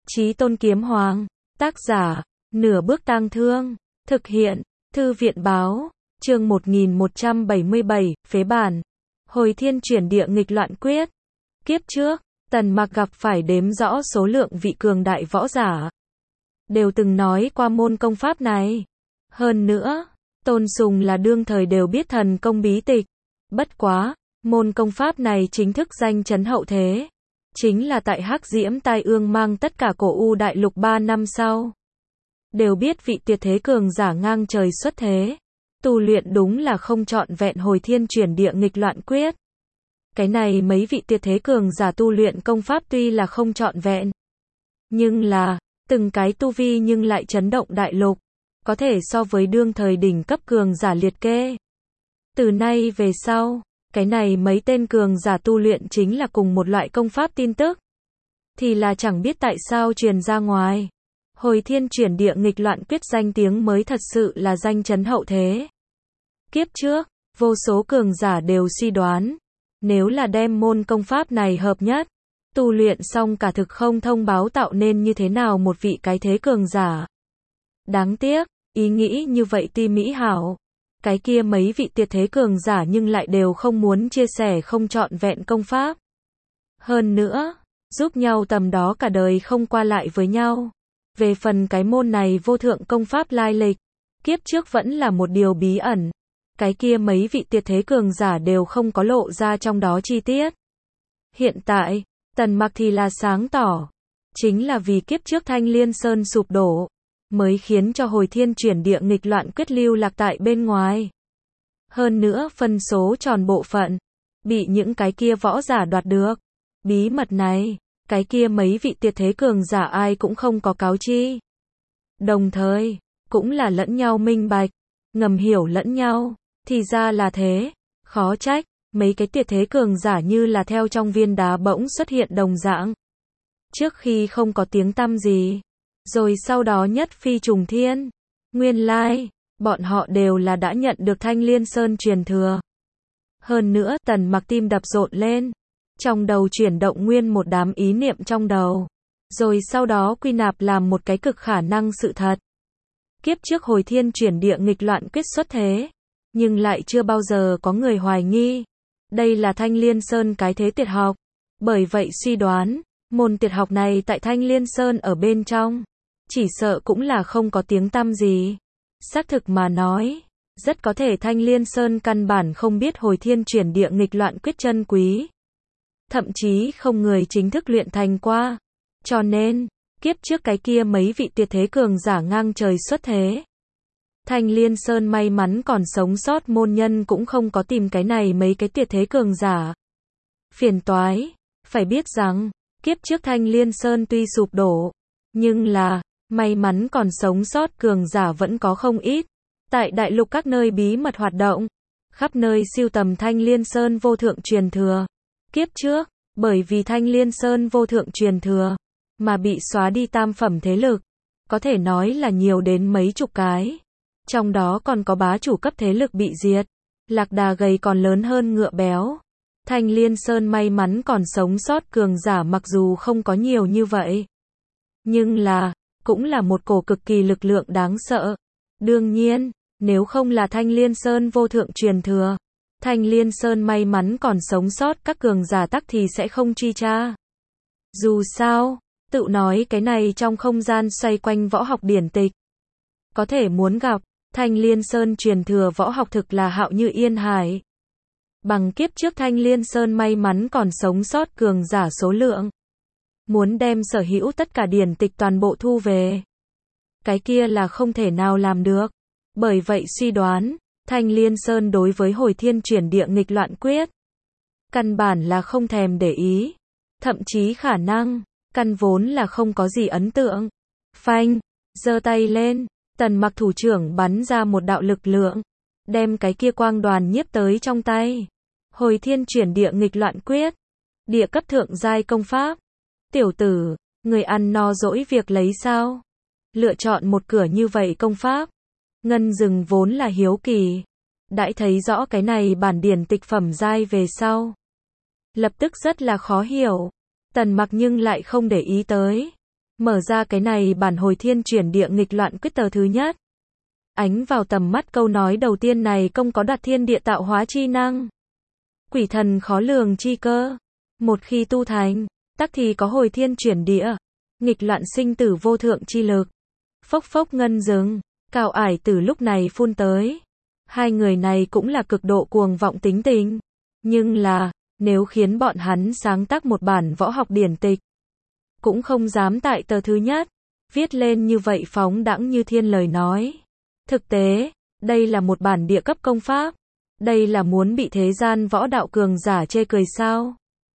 Chí Tôn Kiếm Hoàng. Tác giả, Nửa Bước Tang Thương. Thực hiện, Thư viện Báo. Chương 1177, phế bản. Hồi thiên chuyển địa nghịch loạn quyết. Kiếp trước, Tần Mặc gặp phải đếm rõ số lượng vị cường đại võ giả. Đều từng nói qua môn công pháp này. Hơn nữa, Tôn Sùng là đương thời đều biết thần công bí tịch. Bất quá, môn công pháp này chính thức danh chấn hậu thế. Chính là tại Hắc Diễm Tai Ương mang tất cả cổ U đại lục 3 năm sau. Đều biết vị tuyệt thế cường giả ngang trời xuất thế. Tu luyện đúng là không trọn vẹn hồi thiên chuyển địa nghịch loạn quyết. Cái này mấy vị tuyệt thế cường giả tu luyện công pháp tuy là không trọn vẹn. Nhưng là, từng cái tu vi nhưng lại chấn động đại lục. Có thể so với đương thời đỉnh cấp cường giả liệt kê. Từ nay về sau, cái này mấy tên cường giả tu luyện chính là cùng một loại công pháp tin tức. Thì là chẳng biết tại sao truyền ra ngoài. Hồi thiên chuyển địa nghịch loạn quyết danh tiếng mới thật sự là danh chấn hậu thế. Kiếp trước, vô số cường giả đều suy đoán. Nếu là đem môn công pháp này hợp nhất, tu luyện xong cả thực không thông báo tạo nên như thế nào một vị cái thế cường giả. Đáng tiếc, ý nghĩ như vậy tuy mỹ hảo. Cái kia mấy vị tuyệt thế cường giả nhưng lại đều không muốn chia sẻ không trọn vẹn công pháp. Hơn nữa, giúp nhau tầm đó cả đời không qua lại với nhau. Về phần cái môn này vô thượng công pháp lai lịch, kiếp trước vẫn là một điều bí ẩn. Cái kia mấy vị tuyệt thế cường giả đều không có lộ ra trong đó chi tiết. Hiện tại, Tần Mặc thì là sáng tỏ. Chính là vì kiếp trước Thanh Liên Sơn sụp đổ, mới khiến cho hồi thiên chuyển địa nghịch loạn quyết lưu lạc tại bên ngoài. Hơn nữa phân số tròn bộ phận, bị những cái kia võ giả đoạt được. Bí mật này, cái kia mấy vị tuyệt thế cường giả ai cũng không có cáo chi. Đồng thời, cũng là lẫn nhau minh bạch, ngầm hiểu lẫn nhau, thì ra là thế, khó trách, mấy cái tuyệt thế cường giả như là theo trong viên đá bỗng xuất hiện đồng dạng. Trước khi không có tiếng tăm gì, rồi sau đó nhất phi trùng thiên. Nguyên lai, bọn họ đều là đã nhận được Thanh Liên Sơn truyền thừa. Hơn nữa, Tần Mặc tim đập rộn lên. Trong đầu chuyển động nguyên một đám ý niệm trong đầu. Rồi sau đó quy nạp làm một cái cực khả năng sự thật. Kiếp trước hồi thiên chuyển địa nghịch loạn quyết xuất thế. Nhưng lại chưa bao giờ có người hoài nghi. Đây là Thanh Liên Sơn cái thế tuyệt học. Bởi vậy suy đoán, môn tuyệt học này tại Thanh Liên Sơn ở bên trong. Chỉ sợ cũng là không có tiếng tăm gì. Xác thực mà nói, rất có thể Thanh Liên Sơn căn bản không biết hồi thiên chuyển địa nghịch loạn quyết chân quý. Thậm chí không người chính thức luyện thành qua. Cho nên, kiếp trước cái kia mấy vị tuyệt thế cường giả ngang trời xuất thế. Thanh Liên Sơn may mắn còn sống sót môn nhân cũng không có tìm cái này mấy cái tuyệt thế cường giả. Phiền toái, phải biết rằng, kiếp trước Thanh Liên Sơn tuy sụp đổ, nhưng là, may mắn còn sống sót cường giả vẫn có không ít. Tại đại lục các nơi bí mật hoạt động, khắp nơi sưu tầm Thanh Liên Sơn vô thượng truyền thừa. Kiếp trước, bởi vì Thanh Liên Sơn vô thượng truyền thừa, mà bị xóa đi tam phẩm thế lực. Có thể nói là nhiều đến mấy chục cái. Trong đó còn có bá chủ cấp thế lực bị diệt. Lạc đà gầy còn lớn hơn ngựa béo. Thanh Liên Sơn may mắn còn sống sót cường giả mặc dù không có nhiều như vậy. Nhưng là, cũng là một cổ cực kỳ lực lượng đáng sợ. Đương nhiên, nếu không là Thanh Liên Sơn vô thượng truyền thừa, Thanh Liên Sơn may mắn còn sống sót các cường giả tắc thì sẽ không truy tra. Dù sao, tự nói cái này trong không gian xoay quanh võ học điển tịch. Có thể muốn gặp, Thanh Liên Sơn truyền thừa võ học thực là hạo như yên hải. Bằng kiếp trước Thanh Liên Sơn may mắn còn sống sót cường giả số lượng. Muốn đem sở hữu tất cả điển tịch toàn bộ thu về. Cái kia là không thể nào làm được. Bởi vậy suy đoán, Thanh Liên Sơn đối với hồi thiên chuyển địa nghịch loạn quyết. Căn bản là không thèm để ý. Thậm chí khả năng, căn vốn là không có gì ấn tượng. Phanh, giơ tay lên, Tần Mặc thủ trưởng bắn ra một đạo lực lượng. Đem cái kia quang đoàn nhiếp tới trong tay. Hồi thiên chuyển địa nghịch loạn quyết. Địa cấp thượng giai công pháp. Tiểu tử, người ăn no dỗi việc lấy sao? Lựa chọn một cửa như vậy công pháp. Ngân Dừng vốn là hiếu kỳ. Đãi thấy rõ cái này bản điển tịch phẩm giai về sau. Lập tức rất là khó hiểu. Tần Mặc nhưng lại không để ý tới. Mở ra cái này bản hồi thiên chuyển địa nghịch loạn quyết tờ thứ nhất. Ánh vào tầm mắt câu nói đầu tiên này công có đoạt thiên địa tạo hóa chi năng. Quỷ thần khó lường chi cơ. Một khi tu thành, tắc thì có hồi thiên chuyển địa, nghịch loạn sinh tử vô thượng chi lực. Phốc phốc ngân dừng, Cao Ải Tử lúc này phun tới. Hai người này cũng là cực độ cuồng vọng tính tình. Nhưng là, nếu khiến bọn hắn sáng tác một bản võ học điển tịch, cũng không dám tại tờ thứ nhất, viết lên như vậy phóng đãng như thiên lời nói. Thực tế, đây là một bản địa cấp công pháp. Đây là muốn bị thế gian võ đạo cường giả chê cười sao?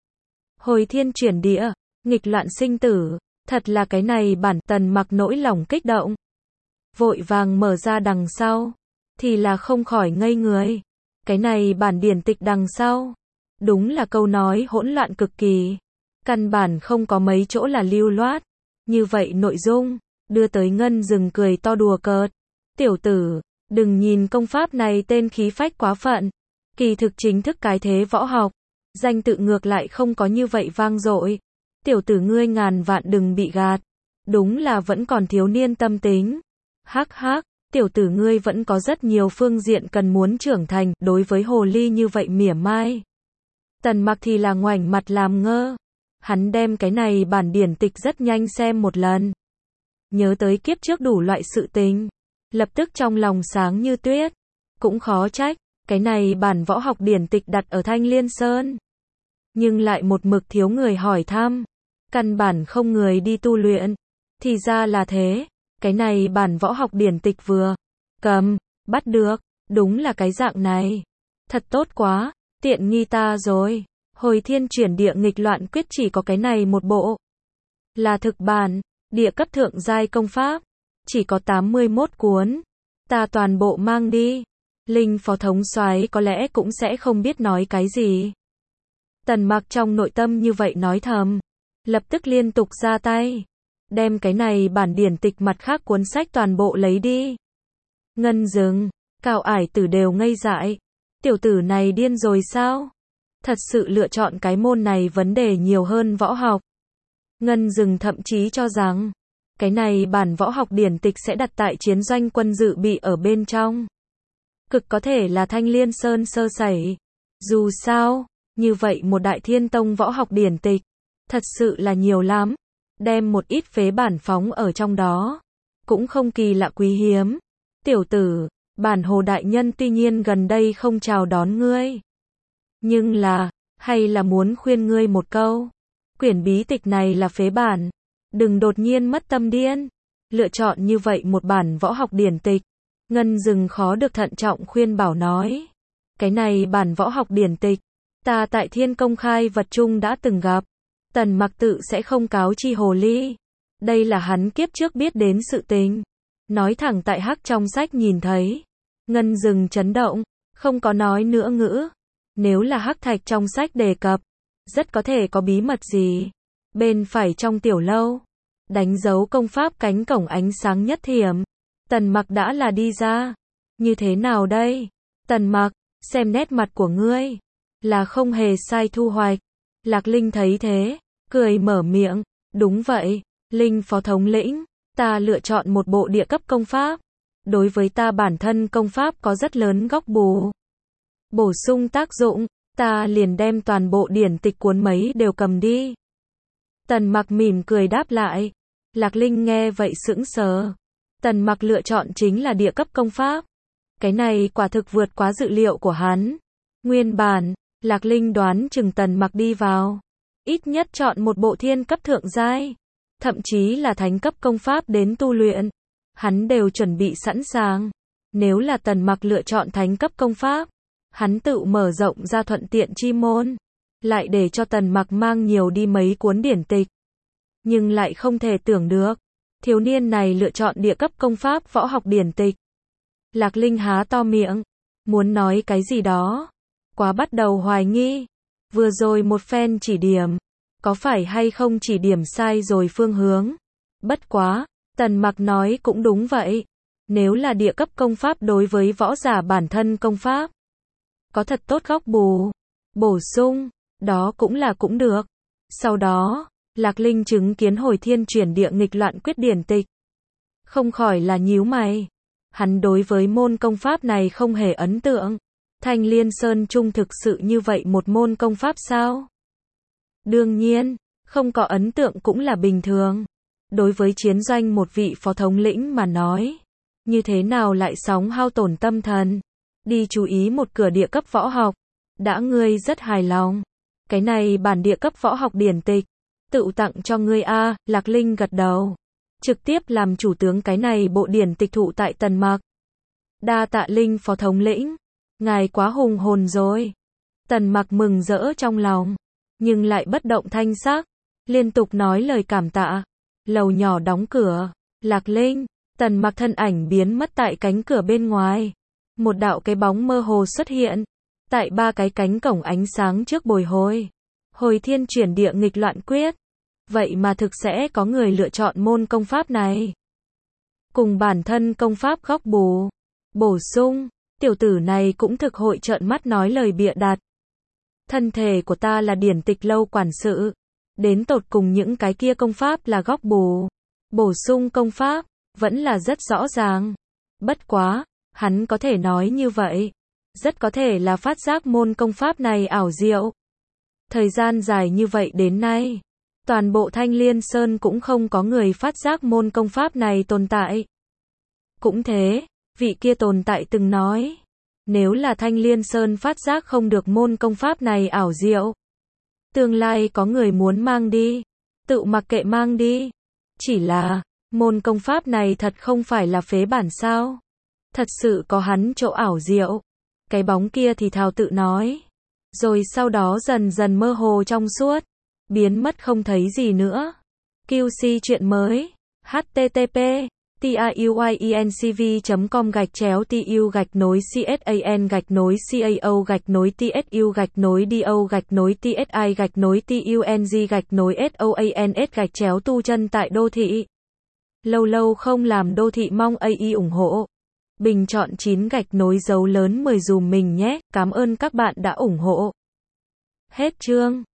Hồi thiên chuyển địa, nghịch loạn sinh tử, thật là cái này bản. Tần Mặc nỗi lòng kích động. Vội vàng mở ra đằng sau, thì là không khỏi ngây người. Cái này bản điển tịch đằng sau, đúng là câu nói hỗn loạn cực kỳ. Căn bản không có mấy chỗ là lưu loát. Như vậy nội dung, đưa tới Ngân Dừng cười to đùa cợt. Tiểu tử, đừng nhìn công pháp này tên khí phách quá phận. Kỳ thực chính thức cái thế võ học, danh tự ngược lại không có như vậy vang dội. Tiểu tử ngươi ngàn vạn đừng bị gạt. Đúng là vẫn còn thiếu niên tâm tính. Hắc hắc, tiểu tử ngươi vẫn có rất nhiều phương diện cần muốn trưởng thành. Đối với hồ ly như vậy mỉa mai, Tần Mặc thì là ngoảnh mặt làm ngơ. Hắn đem cái này bản điển tịch rất nhanh xem một lần. Nhớ tới kiếp trước đủ loại sự tình, lập tức trong lòng sáng như tuyết. Cũng khó trách, cái này bản võ học điển tịch đặt ở Thanh Liên Sơn, nhưng lại một mực thiếu người hỏi thăm. Căn bản không người đi tu luyện. Thì ra là thế, cái này bản võ học điển tịch vừa cầm, bắt được, đúng là cái dạng này. Thật tốt quá, tiện nghi ta rồi. Hồi thiên chuyển địa nghịch loạn quyết chỉ có cái này một bộ. Là thực bản, địa cấp thượng giai công pháp. Chỉ có 81 cuốn. Ta toàn bộ mang đi. Linh phó thống soái có lẽ cũng sẽ không biết nói cái gì. Tần Mặc trong nội tâm như vậy nói thầm. Lập tức liên tục ra tay. Đem cái này bản điển tịch mặt khác cuốn sách toàn bộ lấy đi. Ngân Dừng, Cao Ải Tử đều ngây dại. Tiểu tử này điên rồi sao? Thật sự lựa chọn cái môn này vấn đề nhiều hơn võ học. Ngân Dừng thậm chí cho rằng, cái này bản võ học điển tịch sẽ đặt tại chiến doanh quân dự bị ở bên trong. Cực có thể là Thanh Liên Sơn sơ sẩy. Dù sao, như vậy một đại thiên tông võ học điển tịch, thật sự là nhiều lắm. Đem một ít phế bản phóng ở trong đó, cũng không kỳ lạ quý hiếm. Tiểu tử, bản Hồ đại nhân tuy nhiên gần đây không chào đón ngươi, nhưng là, hay là muốn khuyên ngươi một câu. Quyển bí tịch này là phế bản. Đừng đột nhiên mất tâm điên. Lựa chọn như vậy một bản võ học điển tịch. Ngân Dừng khó được thận trọng khuyên bảo nói. Cái này bản võ học điển tịch, ta tại Thiên Công Khai Vật Chung đã từng gặp. Tần Mặc tự sẽ không cáo chi hồ ly. Đây là hắn kiếp trước biết đến sự tình. Nói thẳng tại hắc trong sách nhìn thấy. Ngân Dừng chấn động, không có nói nữa ngữ. Nếu là hắc thạch trong sách đề cập, rất có thể có bí mật gì. Bên phải trong tiểu lâu, đánh dấu công pháp cánh cổng ánh sáng nhất thiểm. Tần Mặc đã là đi ra. Như thế nào đây? Tần Mặc, xem nét mặt của ngươi, là không hề sai thu hoạch. Lạc Linh thấy thế, cười mở miệng. Đúng vậy, Linh phó thống lĩnh, ta lựa chọn một bộ địa cấp công pháp. Đối với ta bản thân công pháp có rất lớn góc bổ sung tác dụng, ta liền đem toàn bộ điển tịch cuốn mấy đều cầm đi. Tần Mặc mỉm cười đáp lại. Lạc Linh nghe vậy sững sờ. Tần Mặc lựa chọn chính là địa cấp công pháp. Cái này quả thực vượt quá dự liệu của hắn. Nguyên bản, Lạc Linh đoán chừng Tần Mặc đi vào, ít nhất chọn một bộ thiên cấp thượng giai, thậm chí là thánh cấp công pháp đến tu luyện. Hắn đều chuẩn bị sẵn sàng. Nếu là Tần Mặc lựa chọn thánh cấp công pháp, hắn tự mở rộng ra thuận tiện chi môn, lại để cho Tần Mặc mang nhiều đi mấy cuốn điển tịch. Nhưng lại không thể tưởng được, thiếu niên này lựa chọn địa cấp công pháp võ học điển tịch. Lạc Linh há to miệng, muốn nói cái gì đó, quá bắt đầu hoài nghi. Vừa rồi một phen chỉ điểm, có phải hay không chỉ điểm sai rồi phương hướng. Bất quá, Tần Mặc nói cũng đúng vậy. Nếu là địa cấp công pháp đối với võ giả bản thân công pháp, có thật tốt góc bổ sung, đó cũng được. Sau đó, Lạc Linh chứng kiến hồi thiên chuyển địa nghịch loạn quyết điển tịch. Không khỏi là nhíu mày. Hắn đối với môn công pháp này không hề ấn tượng. Thanh Liên Sơn Trung thực sự như vậy một môn công pháp sao? Đương nhiên, không có ấn tượng cũng là bình thường. Đối với chiến doanh một vị phó thống lĩnh mà nói, như thế nào lại sóng hao tổn tâm thần, đi chú ý một cửa địa cấp võ học, đã ngươi rất hài lòng. Cái này bản địa cấp võ học điển tịch, tự tặng cho ngươi a. Lạc Linh gật đầu, trực tiếp làm chủ tướng cái này bộ điển tịch thụ tại Tần Mặc. Đa tạ Linh phó thống lĩnh, ngài quá hùng hồn rồi. Tần Mặc mừng rỡ trong lòng, nhưng lại bất động thanh sắc, liên tục nói lời cảm tạ. Lầu nhỏ đóng cửa, Lạc Linh, Tần Mặc thân ảnh biến mất tại cánh cửa bên ngoài. Một đạo cái bóng mơ hồ xuất hiện, tại ba cái cánh cổng ánh sáng trước bồi hồi. Hồi thiên chuyển địa nghịch loạn quyết. Vậy mà thực sẽ có người lựa chọn môn công pháp này. Cùng bản thân công pháp góc bù. Bổ sung, tiểu tử này cũng thực hội trợn mắt nói lời bịa đặt. Thân thể của ta là điển tịch lâu quản sự. Đến tột cùng những cái kia công pháp là góc bù. Bổ sung công pháp, vẫn là rất rõ ràng. Bất quá, hắn có thể nói như vậy. Rất có thể là phát giác môn công pháp này ảo diệu. Thời gian dài như vậy đến nay, toàn bộ Thanh Liên Sơn cũng không có người phát giác môn công pháp này tồn tại. Cũng thế, vị kia tồn tại từng nói, nếu là Thanh Liên Sơn phát giác không được môn công pháp này ảo diệu, tương lai có người muốn mang đi, tự mặc kệ mang đi. Chỉ là, môn công pháp này thật không phải là phế bản sao? Thật sự có hắn chỗ ảo diệu. Cái bóng kia thì thào tự nói. Rồi sau đó dần dần mơ hồ trong suốt, biến mất không thấy gì nữa. QC chuyện mới. http tayuincv.com/tsu-tsu-tsuc-tung-tung tại đô thị. Lâu lâu không làm đô thị mong AI ủng hộ. Bình chọn 9 dấu lớn 10 dùm mình nhé. Cảm ơn các bạn đã ủng hộ. Hết chương.